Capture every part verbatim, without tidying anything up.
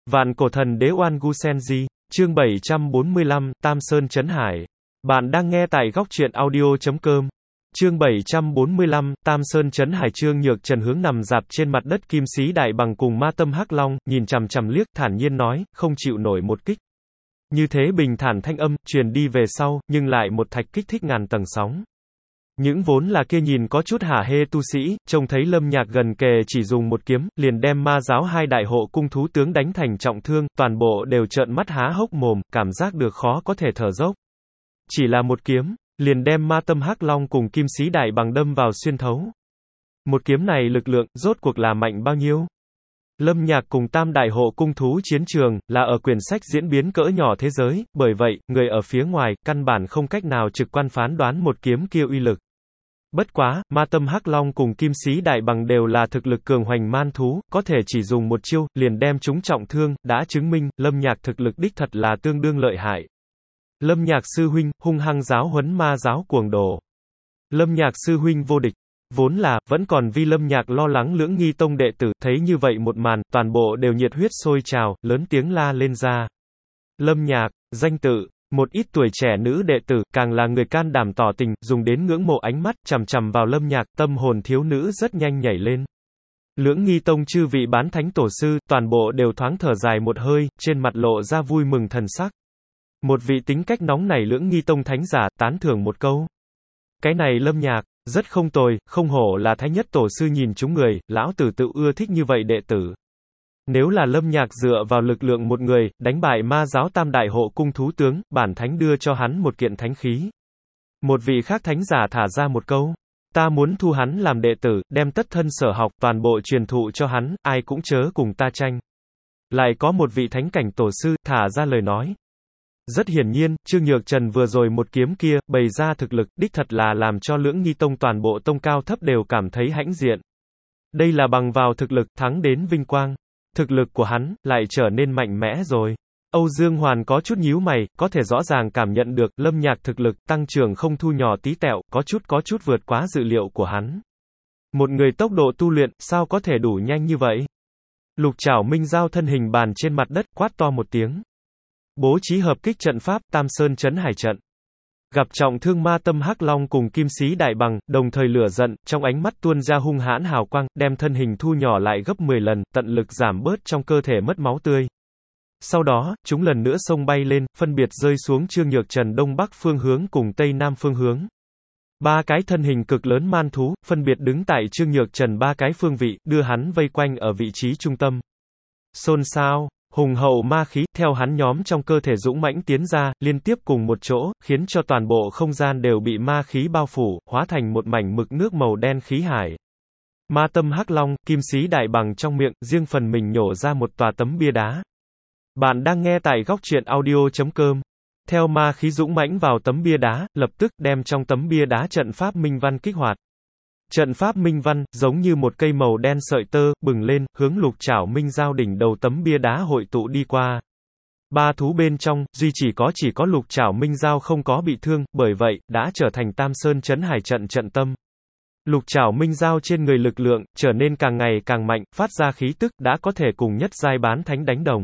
Vạn cổ thần đế Oan Gu Senji, chương bảy trăm bốn mươi lăm, Tam Sơn Chấn Hải. Bạn đang nghe tại góc truyện audio chấm com. Chương bảy trăm bốn mươi lăm, Tam Sơn Chấn Hải. Trương Nhược Trần hướng nằm dạp trên mặt đất Kim Sĩ Đại Bằng cùng Ma Tâm Hắc Long, nhìn chằm chằm liếc, thản nhiên nói, không chịu nổi một kích. Như thế bình thản thanh âm, truyền đi về sau, nhưng lại một thạch kích thích ngàn tầng sóng. Những vốn là kia nhìn có chút hả hê tu sĩ, trông thấy Lâm Nhạc gần kề chỉ dùng một kiếm, liền đem ma giáo hai đại hộ cung thú tướng đánh thành trọng thương, toàn bộ đều trợn mắt há hốc mồm, cảm giác được khó có thể thở dốc. Chỉ là một kiếm, liền đem Ma Tâm Hắc Long cùng Kim Sĩ Đại Bằng đâm vào xuyên thấu. Một kiếm này lực lượng, rốt cuộc là mạnh bao nhiêu? Lâm Nhạc cùng tam đại hộ cung thú chiến trường, là ở quyển sách diễn biến cỡ nhỏ thế giới, bởi vậy, người ở phía ngoài, căn bản không cách nào trực quan phán đoán một kiếm kia uy lực. Bất quá, Ma Tâm Hắc Long cùng Kim Sĩ Đại Bằng đều là thực lực cường hoành man thú, có thể chỉ dùng một chiêu, liền đem chúng trọng thương, đã chứng minh, Lâm Nhạc thực lực đích thật là tương đương lợi hại. Lâm Nhạc sư huynh, hung hăng giáo huấn ma giáo cuồng đồ. Lâm Nhạc sư huynh vô địch. Vốn là, vẫn còn vì Lâm Nhạc lo lắng Lưỡng Nghi Tông đệ tử, thấy như vậy một màn, toàn bộ đều nhiệt huyết sôi trào, lớn tiếng la lên ra. Lâm Nhạc, danh tự. Một ít tuổi trẻ nữ đệ tử, càng là người can đảm tỏ tình, dùng đến ngưỡng mộ ánh mắt, chằm chằm vào Lâm Nhạc, tâm hồn thiếu nữ rất nhanh nhảy lên. Lưỡng Nghi Tông chư vị bán thánh tổ sư, toàn bộ đều thoáng thở dài một hơi, trên mặt lộ ra vui mừng thần sắc. Một vị tính cách nóng nảy Lưỡng Nghi Tông thánh giả, tán thưởng một câu. Cái này Lâm Nhạc, rất không tồi, không hổ là thái nhất tổ sư nhìn chúng người, lão tử tự ưa thích như vậy đệ tử. Nếu là Lâm Nhạc dựa vào lực lượng một người, đánh bại ma giáo tam đại hộ cung thú tướng, bản thánh đưa cho hắn một kiện thánh khí. Một vị khác thánh giả thả ra một câu. Ta muốn thu hắn làm đệ tử, đem tất thân sở học, toàn bộ truyền thụ cho hắn, ai cũng chớ cùng ta tranh. Lại có một vị thánh cảnh tổ sư, thả ra lời nói. Rất hiển nhiên, Trương Nhược Trần vừa rồi một kiếm kia, bày ra thực lực, đích thật là làm cho Lưỡng Nghi Tông toàn bộ tông cao thấp đều cảm thấy hãnh diện. Đây là bằng vào thực lực, thắng đến vinh quang. Thực lực của hắn, lại trở nên mạnh mẽ rồi. Âu Dương Hoàn có chút nhíu mày, có thể rõ ràng cảm nhận được, Lâm Nhạc thực lực, tăng trưởng không thu nhỏ tí tẹo, có chút có chút vượt quá dự liệu của hắn. Một người tốc độ tu luyện, sao có thể đủ nhanh như vậy? Lục Trảo Minh Giao thân hình bàn trên mặt đất, quát to một tiếng. Bố trí hợp kích trận pháp, Tam Sơn Chấn Hải trận. Gặp trọng thương Ma Tâm Hắc Long cùng Kim Sĩ Đại Bằng, đồng thời lửa giận, trong ánh mắt tuôn ra hung hãn hào quang, đem thân hình thu nhỏ lại gấp mười lần, tận lực giảm bớt trong cơ thể mất máu tươi. Sau đó, chúng lần nữa xông bay lên, phân biệt rơi xuống Trương Nhược Trần đông bắc phương hướng cùng tây nam phương hướng. Ba cái thân hình cực lớn man thú, phân biệt đứng tại Trương Nhược Trần ba cái phương vị, đưa hắn vây quanh ở vị trí trung tâm. Xôn xao. Hùng hậu ma khí, theo hắn nhóm trong cơ thể dũng mãnh tiến ra, liên tiếp cùng một chỗ, khiến cho toàn bộ không gian đều bị ma khí bao phủ, hóa thành một mảnh mực nước màu đen khí hải. Ma Tâm Hắc Long, Kim Sĩ Đại Bằng trong miệng, riêng phần mình nhổ ra một tòa tấm bia đá. Bạn đang nghe tại góc truyện audio chấm com. Theo ma khí dũng mãnh vào tấm bia đá, lập tức đem trong tấm bia đá trận pháp minh văn kích hoạt. Trận pháp minh văn, giống như một cây màu đen sợi tơ, bừng lên, hướng Lục Trảo Minh Giao đỉnh đầu tấm bia đá hội tụ đi qua. Ba thú bên trong, duy chỉ có chỉ có Lục Trảo Minh Giao không có bị thương, bởi vậy, đã trở thành Tam Sơn Chấn Hải trận trận tâm. Lục Trảo Minh Giao trên người lực lượng, trở nên càng ngày càng mạnh, phát ra khí tức, đã có thể cùng nhất giai bán thánh đánh đồng.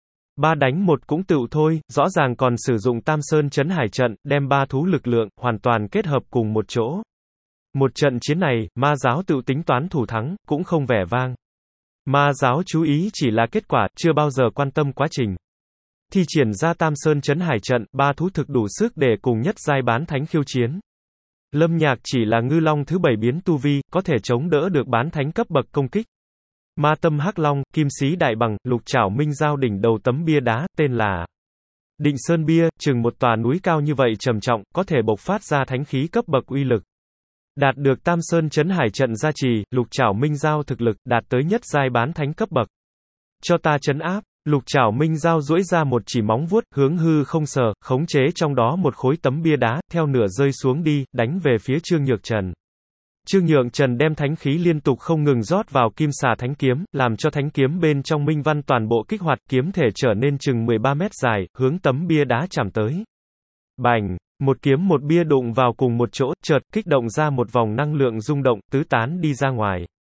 Ba đánh một cũng tựu thôi, rõ ràng còn sử dụng Tam Sơn Chấn Hải trận, đem ba thú lực lượng, hoàn toàn kết hợp cùng một chỗ. Một trận chiến này, ma giáo tự tính toán thủ thắng, cũng không vẻ vang. Ma giáo chú ý chỉ là kết quả, chưa bao giờ quan tâm quá trình. Thi triển ra Tam Sơn Chấn Hải trận, ba thú thực đủ sức để cùng nhất giai bán thánh khiêu chiến. Lâm Nhạc chỉ là ngư long thứ bảy biến tu vi, có thể chống đỡ được bán thánh cấp bậc công kích. Ma Tâm Hắc Long, Kim Sĩ Đại Bằng, Lục Trảo Minh Giao đỉnh đầu tấm bia đá, tên là Định Sơn Bia, chừng một tòa núi cao như vậy trầm trọng, có thể bộc phát ra thánh khí cấp bậc uy lực. Đạt được Tam Sơn Chấn Hải trận gia trì, Lục Trảo Minh Giao thực lực, đạt tới nhất giai bán thánh cấp bậc. Cho ta trấn áp, Lục Trảo Minh Giao duỗi ra một chỉ móng vuốt, hướng hư không sờ, khống chế trong đó một khối tấm bia đá, theo nửa rơi xuống đi, đánh về phía Trương Nhược Trần. Trương Nhược Trần đem thánh khí liên tục không ngừng rót vào kim xà thánh kiếm, làm cho thánh kiếm bên trong minh văn toàn bộ kích hoạt, kiếm thể trở nên chừng mười ba mét dài, hướng tấm bia đá chạm tới. Bành! Một kiếm một bia đụng vào cùng một chỗ, chợt kích động ra một vòng năng lượng rung động, tứ tán đi ra ngoài.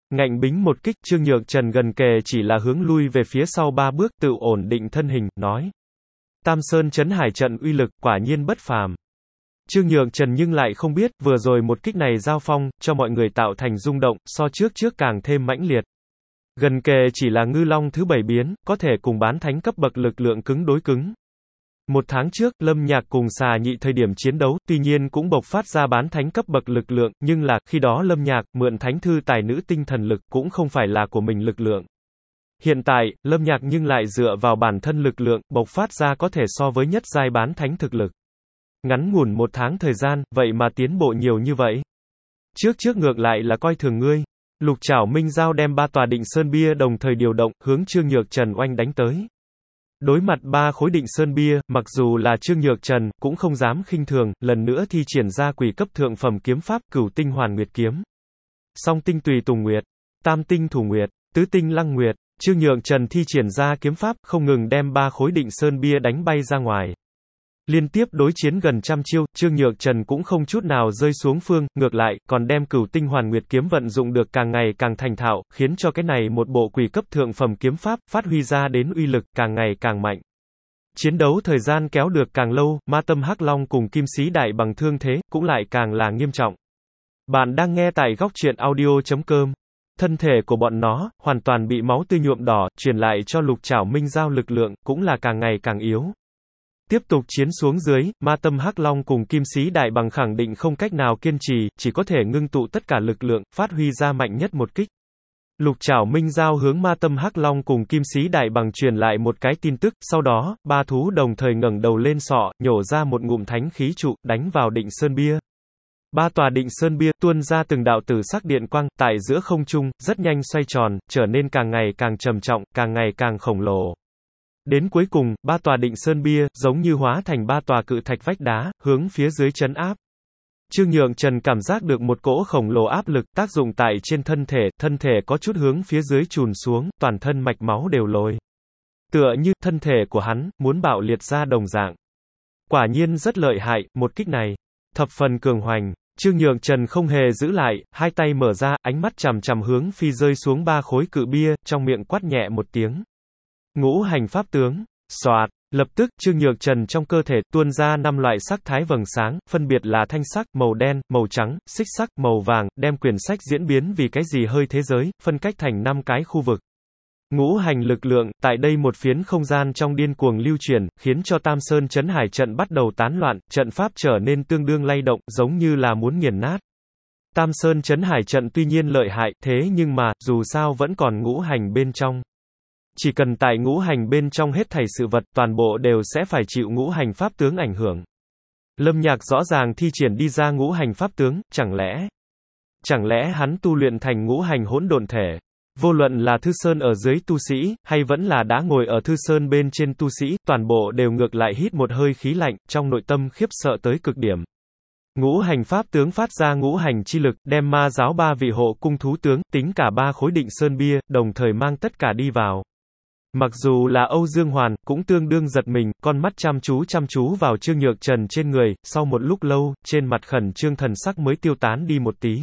Ngạnh bính một kích, Trương Nhược Trần gần kề chỉ là hướng lui về phía sau ba bước, tự ổn định thân hình, nói. Tam Sơn Chấn Hải trận uy lực, quả nhiên bất phàm. Trương Nhược Trần nhưng lại không biết, vừa rồi một kích này giao phong, cho mọi người tạo thành rung động, so trước trước càng thêm mãnh liệt. Gần kề chỉ là ngư long thứ bảy biến, có thể cùng bán thánh cấp bậc lực lượng cứng đối cứng. Một tháng trước, Lâm Nhạc cùng Xà Nhị thời điểm chiến đấu, tuy nhiên cũng bộc phát ra bán thánh cấp bậc lực lượng, nhưng là, khi đó Lâm Nhạc, mượn thánh thư tài nữ tinh thần lực, cũng không phải là của mình lực lượng. Hiện tại, Lâm Nhạc nhưng lại dựa vào bản thân lực lượng, bộc phát ra có thể so với nhất giai bán thánh thực lực. Ngắn ngủn một tháng thời gian, vậy mà tiến bộ nhiều như vậy. Trước trước ngược lại là coi thường ngươi. Lục Trảo Minh Giao đem ba tòa định sơn bia đồng thời điều động, hướng Trương Nhược Trần oanh đánh tới. Đối mặt ba khối định sơn bia, mặc dù là Trương Nhược Trần, cũng không dám khinh thường, lần nữa thi triển ra quỷ cấp thượng phẩm kiếm pháp, Cửu Tinh Hoàn Nguyệt kiếm. Song tinh tùy tùng nguyệt, tam tinh thủ nguyệt, tứ tinh lăng nguyệt, Trương Nhược Trần thi triển ra kiếm pháp, không ngừng đem ba khối định sơn bia đánh bay ra ngoài. Liên tiếp đối chiến gần trăm chiêu, Trương Nhược Trần cũng không chút nào rơi xuống phương, ngược lại, còn đem Cửu Tinh Hoàn Nguyệt kiếm vận dụng được càng ngày càng thành thạo, khiến cho cái này một bộ quỷ cấp thượng phẩm kiếm pháp, phát huy ra đến uy lực, càng ngày càng mạnh. Chiến đấu thời gian kéo được càng lâu, Ma Tâm Hắc Long cùng Kim Sĩ Đại Bằng thương thế, cũng lại càng là nghiêm trọng. Bạn đang nghe tại góc truyện audio chấm com. Thân thể của bọn nó, hoàn toàn bị máu tươi nhuộm đỏ, truyền lại cho Lục Trảo Minh Giao lực lượng, cũng là càng ngày càng yếu. Tiếp tục chiến xuống dưới, Ma Tâm Hắc Long cùng Kim Sĩ Đại Bằng khẳng định không cách nào kiên trì, chỉ có thể ngưng tụ tất cả lực lượng, phát huy ra mạnh nhất một kích. Lục Trảo Minh Giao hướng Ma Tâm Hắc Long cùng Kim Sĩ Đại Bằng truyền lại một cái tin tức, sau đó, ba thú đồng thời ngẩng đầu lên sọ, nhổ ra một ngụm thánh khí trụ, đánh vào định sơn bia. Ba tòa định sơn bia tuôn ra từng đạo tử sắc điện quang, tại giữa không trung, rất nhanh xoay tròn, trở nên càng ngày càng trầm trọng, càng ngày càng khổng lồ. Đến cuối cùng, ba tòa định sơn bia, giống như hóa thành ba tòa cự thạch vách đá, hướng phía dưới trấn áp. Trương Nhược Trần cảm giác được một cỗ khổng lồ áp lực, tác dụng tại trên thân thể, thân thể có chút hướng phía dưới trùn xuống, toàn thân mạch máu đều lồi. Tựa như, thân thể của hắn, muốn bạo liệt ra đồng dạng. Quả nhiên rất lợi hại, một kích này. Thập phần cường hoành. Trương Nhược Trần không hề giữ lại, hai tay mở ra, ánh mắt chằm chằm hướng phi rơi xuống ba khối cự bia, trong miệng quát nhẹ một tiếng. Ngũ hành pháp tướng, xoạt, lập tức, Trương Nhược Trần trong cơ thể tuôn ra năm loại sắc thái vầng sáng, phân biệt là thanh sắc, màu đen, màu trắng, xích sắc, màu vàng, đem quyển sách diễn biến vì cái gì hơi thế giới, phân cách thành năm cái khu vực. Ngũ hành lực lượng, tại đây một phiến không gian trong điên cuồng lưu truyền, khiến cho Tam Sơn Chấn Hải trận bắt đầu tán loạn, trận pháp trở nên tương đương lay động, giống như là muốn nghiền nát. Tam Sơn Chấn Hải trận tuy nhiên lợi hại, thế nhưng mà, dù sao vẫn còn ngũ hành bên trong. Chỉ cần tại ngũ hành bên trong hết thảy sự vật, toàn bộ đều sẽ phải chịu ngũ hành pháp tướng ảnh hưởng. Lâm Nhạc rõ ràng thi triển đi ra ngũ hành pháp tướng, chẳng lẽ... Chẳng lẽ hắn tu luyện thành ngũ hành hỗn độn thể? Vô luận là Thư Sơn ở dưới tu sĩ, hay vẫn là đã ngồi ở Thư Sơn bên trên tu sĩ, toàn bộ đều ngược lại hít một hơi khí lạnh, trong nội tâm khiếp sợ tới cực điểm. Ngũ hành pháp tướng phát ra ngũ hành chi lực, đem ma giáo ba vị hộ cung thú tướng, tính cả ba khối định sơn bia, đồng thời mang tất cả đi vào. Mặc dù là Âu Dương Hoàn, cũng tương đương giật mình, con mắt chăm chú chăm chú vào Trương Nhược Trần trên người, sau một lúc lâu, trên mặt khẩn trương thần sắc mới tiêu tán đi một tí.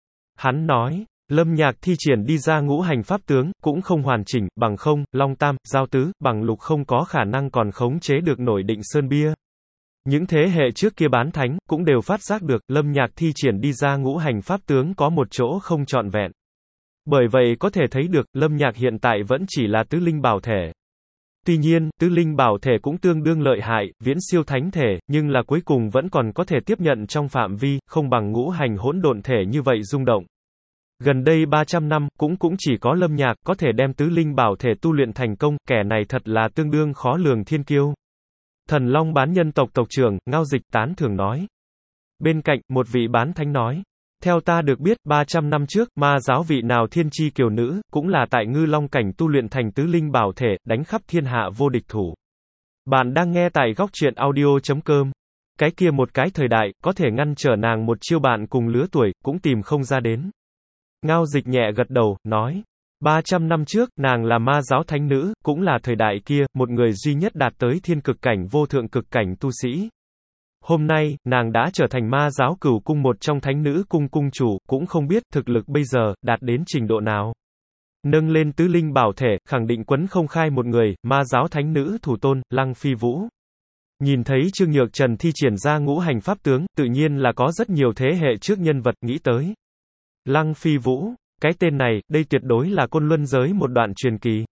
Hắn nói, Lâm Nhạc thi triển đi ra ngũ hành pháp tướng, cũng không hoàn chỉnh, bằng không, Long Tam, Giao Tứ, bằng Lục không có khả năng còn khống chế được nổi định sơn bia. Những thế hệ trước kia bán thánh, cũng đều phát giác được, Lâm Nhạc thi triển đi ra ngũ hành pháp tướng có một chỗ không trọn vẹn. Bởi vậy có thể thấy được, Lâm Nhạc hiện tại vẫn chỉ là tứ linh bảo thể. Tuy nhiên, tứ linh bảo thể cũng tương đương lợi hại, viễn siêu thánh thể, nhưng là cuối cùng vẫn còn có thể tiếp nhận trong phạm vi, không bằng ngũ hành hỗn độn thể như vậy rung động. Gần đây ba trăm năm, cũng cũng chỉ có Lâm Nhạc có thể đem tứ linh bảo thể tu luyện thành công, kẻ này thật là tương đương khó lường thiên kiêu. Thần Long bán nhân tộc tộc trưởng, Ngao Dịch tán thưởng nói. Bên cạnh, một vị bán thánh nói. Theo ta được biết, ba trăm năm trước, ma giáo vị nào thiên chi kiều nữ, cũng là tại ngư long cảnh tu luyện thành tứ linh bảo thể, đánh khắp thiên hạ vô địch thủ. Bạn đang nghe tại góc truyện audio chấm com. Cái kia một cái thời đại, có thể ngăn trở nàng một chiêu bạn cùng lứa tuổi, cũng tìm không ra đến. Ngao Dịch nhẹ gật đầu, nói. ba trăm năm trước, nàng là ma giáo thánh nữ, cũng là thời đại kia, một người duy nhất đạt tới thiên cực cảnh vô thượng cực cảnh tu sĩ. Hôm nay, nàng đã trở thành ma giáo Cửu cung một trong thánh nữ cung cung chủ, cũng không biết thực lực bây giờ, đạt đến trình độ nào. Nâng lên tứ linh bảo thể, khẳng định quấn không khai một người, ma giáo thánh nữ thủ tôn, Lăng Phi Vũ. Nhìn thấy Trương Nhược Trần thi triển ra ngũ hành pháp tướng, tự nhiên là có rất nhiều thế hệ trước nhân vật nghĩ tới. Lăng Phi Vũ, cái tên này, đây tuyệt đối là Côn Luân giới một đoạn truyền kỳ.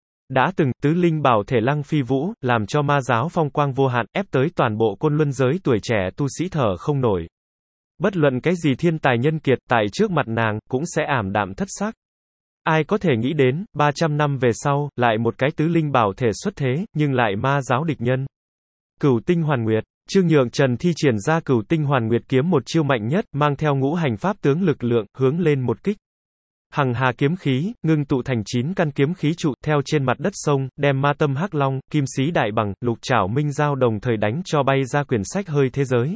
Đã từng, tứ linh bảo thể Lăng Phi Vũ, làm cho ma giáo phong quang vô hạn, ép tới toàn bộ Côn Luân giới tuổi trẻ tu sĩ thở không nổi. Bất luận cái gì thiên tài nhân kiệt, tại trước mặt nàng, cũng sẽ ảm đạm thất sắc. Ai có thể nghĩ đến, ba trăm năm về sau, lại một cái tứ linh bảo thể xuất thế, nhưng lại ma giáo địch nhân. Cửu tinh hoàn nguyệt, Trương Nhược Trần thi triển ra cửu tinh hoàn nguyệt kiếm một chiêu mạnh nhất, mang theo ngũ hành pháp tướng lực lượng, hướng lên một kích. Hằng hà kiếm khí, ngưng tụ thành chín căn kiếm khí trụ, theo trên mặt đất sông, đem ma tâm hắc long, kim sĩ đại bằng, lục trảo minh giao đồng thời đánh cho bay ra quyển sách hơi thế giới.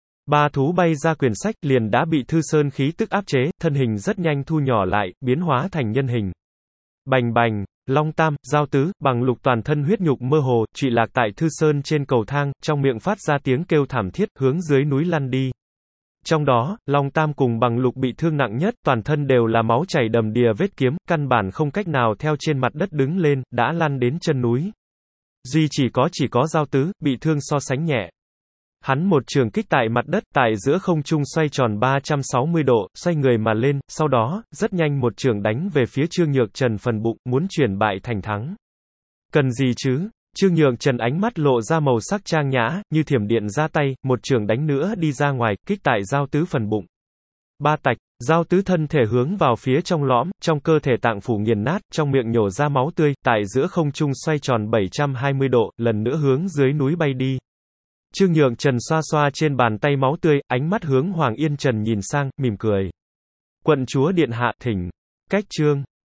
Ba thú bay ra quyển sách, liền đã bị Thư Sơn khí tức áp chế, thân hình rất nhanh thu nhỏ lại, biến hóa thành nhân hình. Bành bành, Long Tam, Giao Tứ, bằng lục toàn thân huyết nhục mơ hồ, trụy lạc tại Thư Sơn trên cầu thang, trong miệng phát ra tiếng kêu thảm thiết, hướng dưới núi lăn đi. Trong đó, Long Tam cùng bằng lục bị thương nặng nhất, toàn thân đều là máu chảy đầm đìa vết kiếm, căn bản không cách nào theo trên mặt đất đứng lên, đã lăn đến chân núi. Duy chỉ có chỉ có Giao Tứ, bị thương so sánh nhẹ. Hắn một trường kích tại mặt đất, tại giữa không trung xoay tròn ba trăm sáu mươi độ, xoay người mà lên, sau đó, rất nhanh một trường đánh về phía Trương Nhược Trần phần bụng, muốn chuyển bại thành thắng. Cần gì chứ? Trương Nhược Trần ánh mắt lộ ra màu sắc trang nhã, như thiểm điện ra tay, một trường đánh nữa đi ra ngoài, kích tại Giao Tứ phần bụng. Ba tạch, Giao Tứ thân thể hướng vào phía trong lõm, trong cơ thể tạng phủ nghiền nát, trong miệng nhổ ra máu tươi, tại giữa không trung xoay tròn bảy trăm hai mươi độ, lần nữa hướng dưới núi bay đi. Trương Nhược Trần xoa xoa trên bàn tay máu tươi, ánh mắt hướng Hoàng Yên Trần nhìn sang, mỉm cười. Quận chúa điện hạ, thỉnh. Cách chương.